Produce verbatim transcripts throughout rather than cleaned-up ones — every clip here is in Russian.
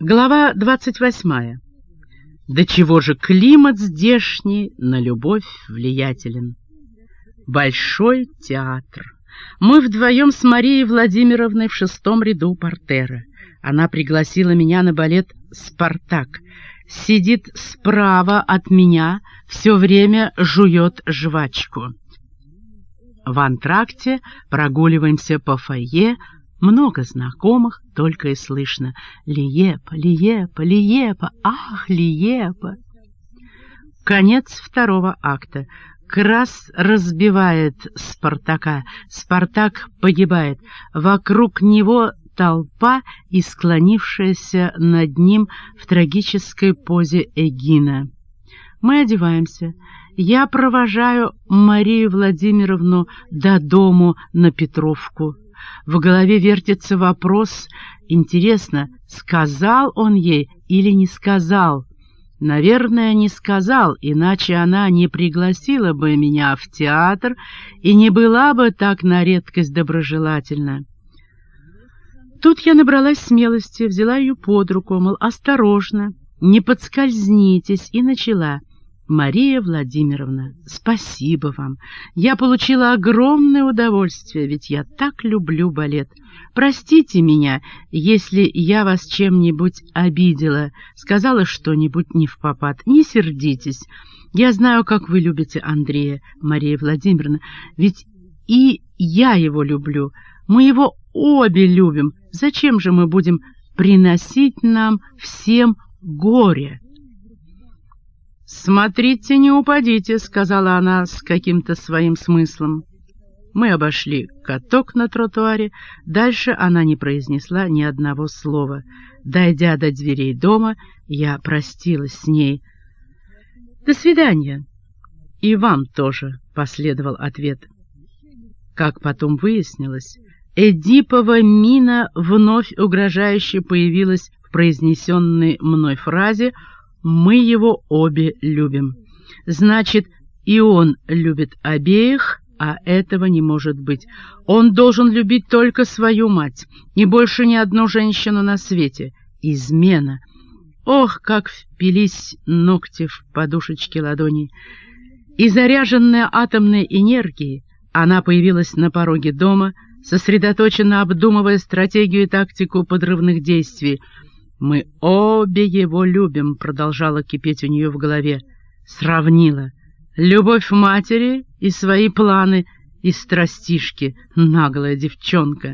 Глава двадцать восьмая. До чего же климат здешний на любовь влиятелен. Большой театр. Мы вдвоем с Марией Владимировной в шестом ряду партера. Она пригласила меня на балет «Спартак». Сидит справа от меня, все время жует жвачку. В антракте прогуливаемся по фойе. Много знакомых, только и слышно: «Лиепа, Лиепа, Лиепа, ах, Лиепа!» Конец второго акта. Крас разбивает Спартака. Спартак погибает. Вокруг него толпа и склонившаяся над ним в трагической позе Эгина. Мы одеваемся. Я провожаю Марию Владимировну до дому на Петровку. В голове вертится вопрос: интересно, сказал он ей или не сказал? Наверное, не сказал, иначе она не пригласила бы меня в театр и не была бы так на редкость доброжелательна. Тут я набралась смелости, взяла ее под руку, мол, осторожно, не подскользнитесь, и начала: «Мария Владимировна, спасибо вам. Я получила огромное удовольствие, ведь я так люблю балет. Простите меня, если я вас чем-нибудь обидела, сказала что-нибудь не впопад. Не сердитесь. Я знаю, как вы любите Андрея, Мария Владимировна, ведь и я его люблю. Мы его обе любим. Зачем же мы будем приносить нам всем горе?» «Смотрите, не упадите», — сказала она с каким-то своим смыслом. Мы обошли каток на тротуаре. Дальше она не произнесла ни одного слова. Дойдя до дверей дома, я простилась с ней. «До свидания». «И вам тоже», — последовал ответ. Как потом выяснилось, Эдипова мина вновь угрожающе появилась в произнесенной мной фразе: «Мы его обе любим». Значит, и он любит обеих, а этого не может быть. Он должен любить только свою мать, и больше ни одну женщину на свете. Измена. Ох, как впились ногти в подушечки ладоней. И заряженная атомной энергией, она появилась на пороге дома, сосредоточенно обдумывая стратегию и тактику подрывных действий. «Мы обе его любим», — продолжала кипеть у нее в голове. Сравнила любовь матери и свои планы, и страстишки, наглая девчонка.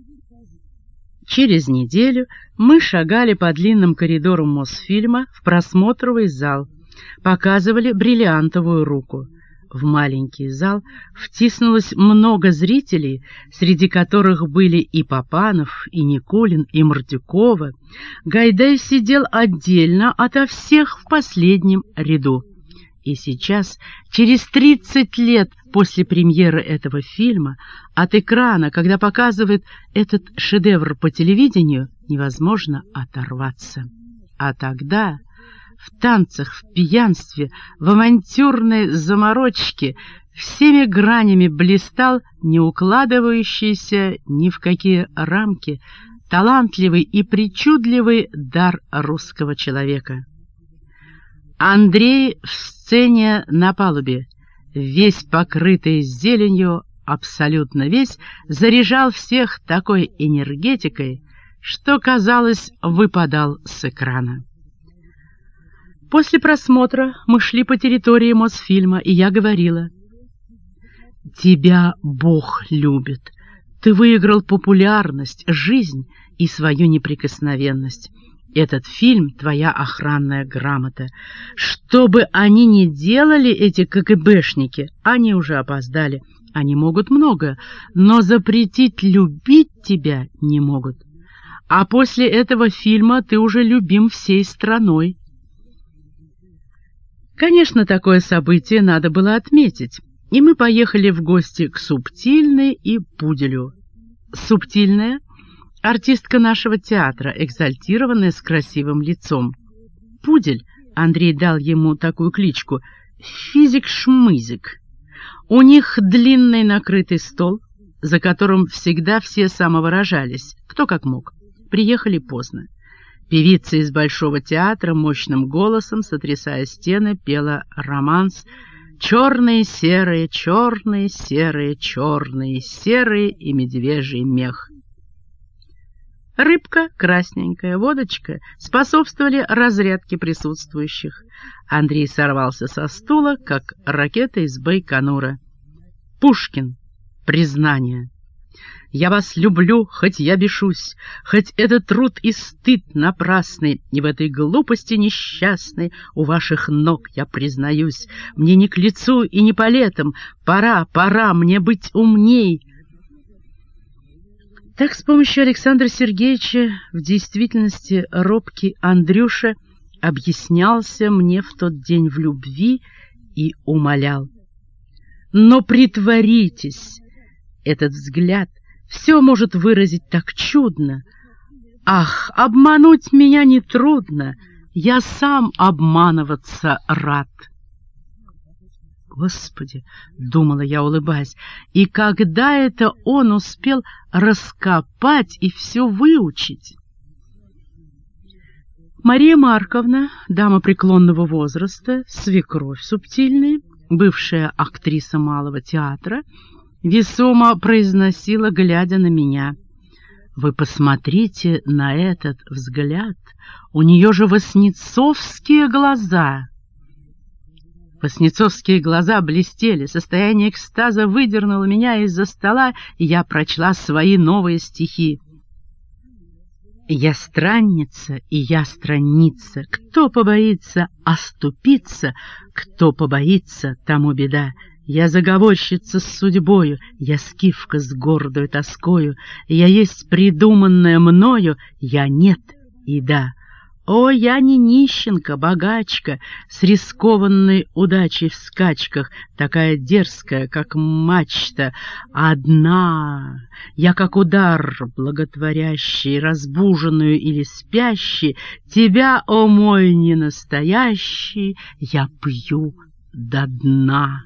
Через неделю мы шагали по длинным коридорам Мосфильма в просмотровый зал, показывали «Бриллиантовую руку». В маленький зал втиснулось много зрителей, среди которых были и Папанов, и Никулин, и Мордюкова. Гайдай сидел отдельно ото всех в последнем ряду. И сейчас, через тридцать лет после премьеры этого фильма, от экрана, когда показывают этот шедевр по телевидению, невозможно оторваться. А тогда... в танцах, в пьянстве, в авантюрной заморочке всеми гранями блистал не укладывающийся ни в какие рамки талантливый и причудливый дар русского человека. Андрей в сцене на палубе, весь покрытый зеленью, абсолютно весь, заряжал всех такой энергетикой, что, казалось, выпадал с экрана. После просмотра мы шли по территории Мосфильма, и я говорила: «Тебя Бог любит. Ты выиграл популярность, жизнь и свою неприкосновенность. Этот фильм — твоя охранная грамота. Что бы они ни делали, эти КГБшники, они уже опоздали. Они могут многое, но запретить любить тебя не могут. А после этого фильма ты уже любим всей страной». Конечно, такое событие надо было отметить, и мы поехали в гости к Субтильной и Пуделю. Субтильная — артистка нашего театра, экзальтированная, с красивым лицом. Пудель, Андрей дал ему такую кличку, физик-шмызик. У них длинный накрытый стол, за которым всегда все самовыражались, кто как мог. Приехали поздно. Певица из Большого театра мощным голосом, сотрясая стены, пела романс «Черные, серые, черные, серые, черные, серые и медвежий мех». Рыбка, красненькая, водочка способствовали разрядке присутствующих. Андрей сорвался со стула, как ракета из Байконура. Пушкин. Признание. Я вас люблю, хоть я бешусь, хоть это труд и стыд напрасный, и в этой глупости несчастной у ваших ног я признаюсь. Мне не к лицу и не по летам, пора, пора мне быть умней. Так с помощью Александра Сергеевича в действительности робкий Андрюша объяснялся мне в тот день в любви и умолял. Но притворитесь, этот взгляд все может выразить так чудно. Ах, обмануть меня нетрудно, я сам обманываться рад. Господи, думала я, улыбаясь, и когда это он успел раскопать и все выучить? Мария Марковна, дама преклонного возраста, свекровь субтильная, бывшая актриса Малого театра, весомо произносила, глядя на меня: «Вы посмотрите на этот взгляд, у нее же воснецовские глаза». Воснецовские глаза блестели, состояние экстаза выдернуло меня из-за стола, и я прочла свои новые стихи. «Я странница, и я странница, кто побоится оступиться, кто побоится, тому беда. Я заговорщица с судьбою, я скифка с гордою тоскою, я есть придуманная мною, я нет и да. О, я не нищенка, богачка, с рискованной удачей в скачках, такая дерзкая, как мачта, одна. Я, как удар благотворящий, разбуженную или спящий, тебя, о мой ненастоящий, я пью до дна».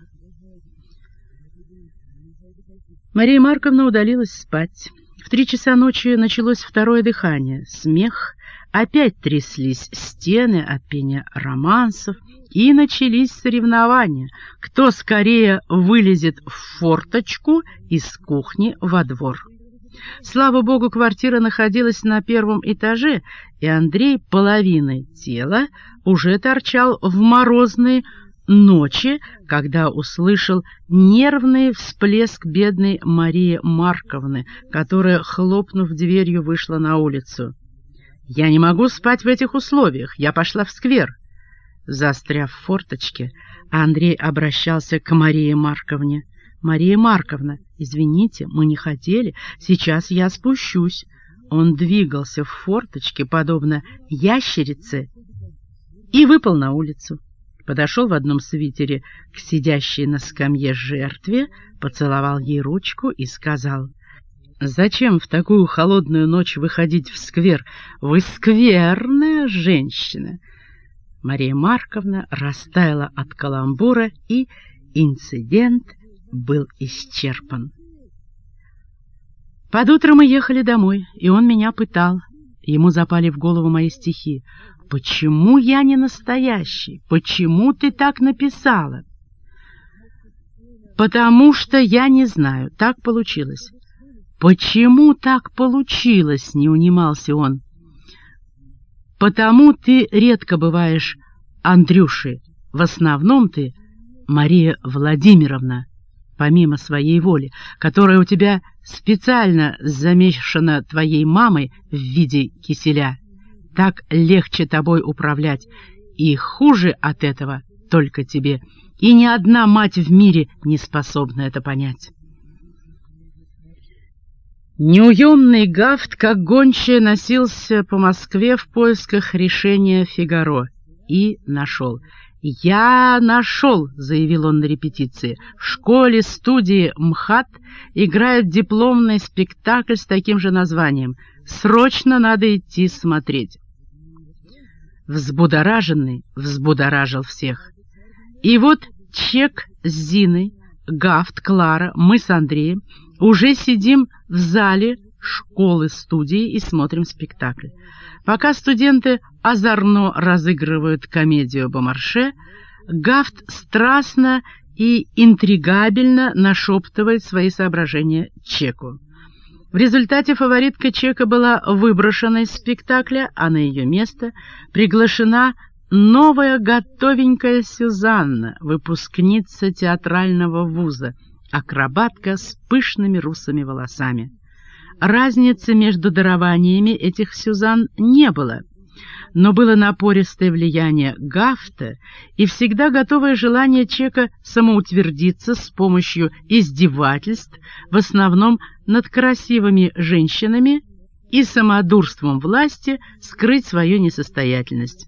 Мария Марковна удалилась спать. В три часа ночи началось второе дыхание, смех. Опять тряслись стены от пения романсов, и начались соревнования, кто скорее вылезет в форточку из кухни во двор. Слава богу, квартира находилась на первом этаже, и Андрей половиной тела уже торчал в морозной ночи, когда услышал нервный всплеск бедной Марии Марковны, которая, хлопнув дверью, вышла на улицу. «Я не могу спать в этих условиях, я пошла в сквер». Застряв в форточке, Андрей обращался к Марии Марковне. «Мария Марковна, извините, мы не хотели, сейчас я спущусь». Он двигался в форточке, подобно ящерице, и выпал на улицу. Подошел в одном свитере к сидящей на скамье жертве, поцеловал ей ручку и сказал: «Зачем в такую холодную ночь выходить в сквер? Вы скверная женщина!» Мария Марковна растаяла от каламбура, и инцидент был исчерпан. Под утро мы ехали домой, и он меня пытал. Ему запали в голову мои стихи. «Почему я не настоящий? Почему ты так написала?» «Потому что я не знаю, так получилось». «Почему так получилось?» — не унимался он. «Потому ты редко бываешь Андрюшей. В основном ты Мария Владимировна, помимо своей воли, которая у тебя специально замешана твоей мамой в виде киселя. Так легче тобой управлять, и хуже от этого только тебе, и ни одна мать в мире не способна это понять». Неуемный Гафт, как гончая, носился по Москве в поисках решения «Фигаро» и нашел. «Я нашел», — заявил он на репетиции. «В школе-студии МХАТ играют дипломный спектакль с таким же названием. Срочно надо идти смотреть». Взбудораженный взбудоражил всех. И вот Чек с Зиной, Гафт, Клара, мы с Андреем уже сидим в зале школы-студии и смотрим спектакль. Пока студенты озорно разыгрывают комедию Бомарше, Гафт страстно и интригабельно нашептывает свои соображения Чеку. В результате фаворитка Чека была выброшена из спектакля, а на ее место приглашена новая готовенькая Сюзанна, выпускница театрального вуза, акробатка с пышными русыми волосами. Разницы между дарованиями этих Сюзанн не было, но было напористое влияние Гафта и всегда готовое желание Чека самоутвердиться с помощью издевательств, в основном над красивыми женщинами, и самодурством власти скрыть свою несостоятельность.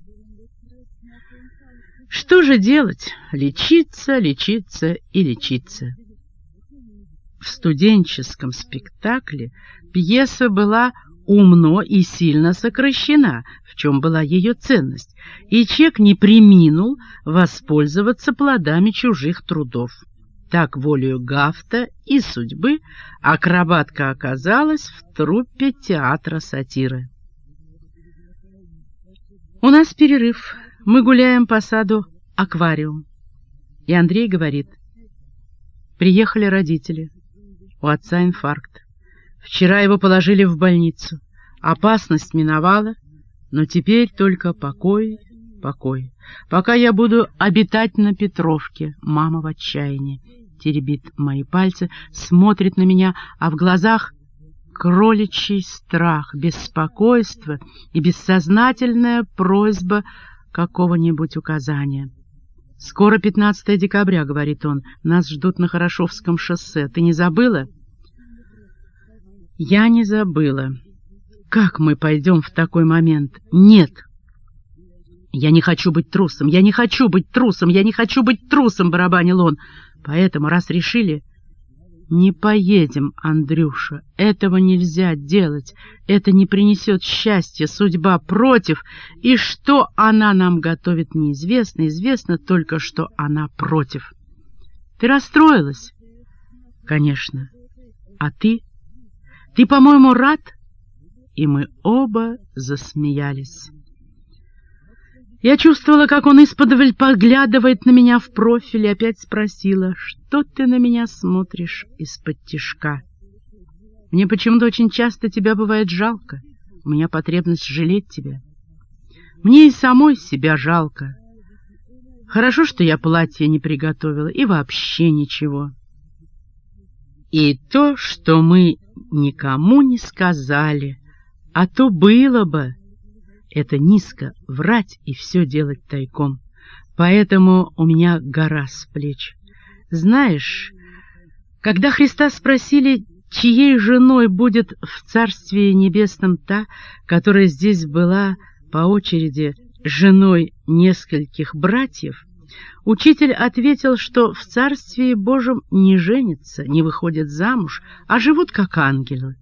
Что же делать? Лечиться, лечиться и лечиться. В студенческом спектакле пьеса была умно и сильно сокращена, в чем была ее ценность, и Чек не преминул воспользоваться плодами чужих трудов. Так, волею Гафта и судьбы, акробатка оказалась в труппе театра сатиры. У нас перерыв. Мы гуляем по саду «Аквариум». И Андрей говорит: приехали родители. У отца инфаркт. Вчера его положили в больницу. Опасность миновала, но теперь только покой, покой. Пока я буду обитать на Петровке. Мама в отчаянии. Теребит мои пальцы, смотрит на меня, а в глазах кроличий страх, беспокойство и бессознательная просьба какого-нибудь указания. «Скоро пятнадцатое декабря», — говорит он, — «нас ждут на Хорошевском шоссе. Ты не забыла?» Я не забыла. Как мы пойдем в такой момент? Нет. Я не хочу быть трусом, я не хочу быть трусом, я не хочу быть трусом, барабанил он. Поэтому, раз решили, не поедем, Андрюша, этого нельзя делать, это не принесет счастья, судьба против, и что она нам готовит неизвестно, известно только, что она против. Ты расстроилась? Конечно. А ты? Ты, по-моему, рад? И мы оба засмеялись. Я чувствовала, как он исподволь поглядывает на меня в профиль, и опять спросила: что ты на меня смотришь из-под тишка? Мне почему-то очень часто тебя бывает жалко. У меня потребность жалеть тебя. Мне и самой себя жалко. Хорошо, что я платье не приготовила, и вообще ничего. И то, что мы никому не сказали, а то было бы. Это низко врать и все делать тайком. Поэтому у меня гора с плеч. Знаешь, когда Христа спросили, чьей женой будет в Царстве Небесном та, которая здесь была по очереди женой нескольких братьев, учитель ответил, что в Царстве Божьем не женятся, не выходят замуж, а живут как ангелы.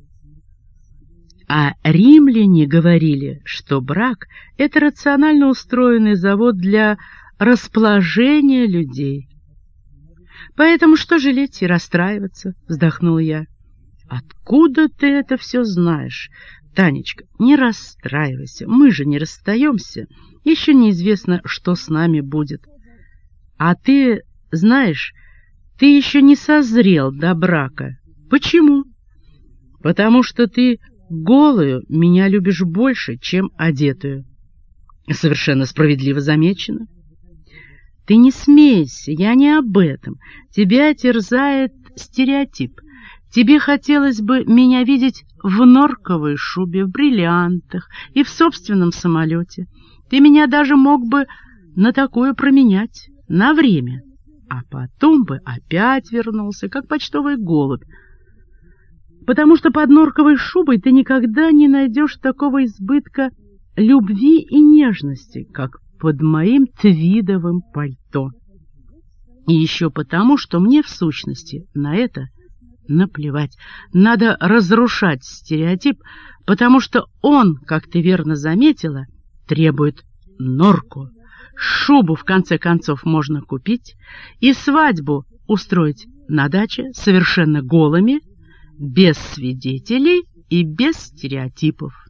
А римляне говорили, что брак — это рационально устроенный завод для расположения людей. Поэтому что жалеть и расстраиваться, вздохнула я. Откуда ты это все знаешь? Танечка, не расстраивайся, мы же не расстаемся, еще неизвестно, что с нами будет. А ты, знаешь, ты еще не созрел до брака. Почему? Потому что ты голую меня любишь больше, чем одетую. Совершенно справедливо замечено. Ты не смейся, я не об этом. Тебя терзает стереотип. Тебе хотелось бы меня видеть в норковой шубе, в бриллиантах и в собственном самолете. Ты меня даже мог бы на такое променять, на время, а потом бы опять вернулся, как почтовый голубь. Потому что под норковой шубой ты никогда не найдешь такого избытка любви и нежности, как под моим твидовым пальто. И еще потому, что мне, в сущности, на это наплевать. Надо разрушать стереотип, потому что он, как ты верно заметила, требует норку. Шубу, в конце концов, можно купить, и свадьбу устроить на даче совершенно голыми, без свидетелей и без стереотипов.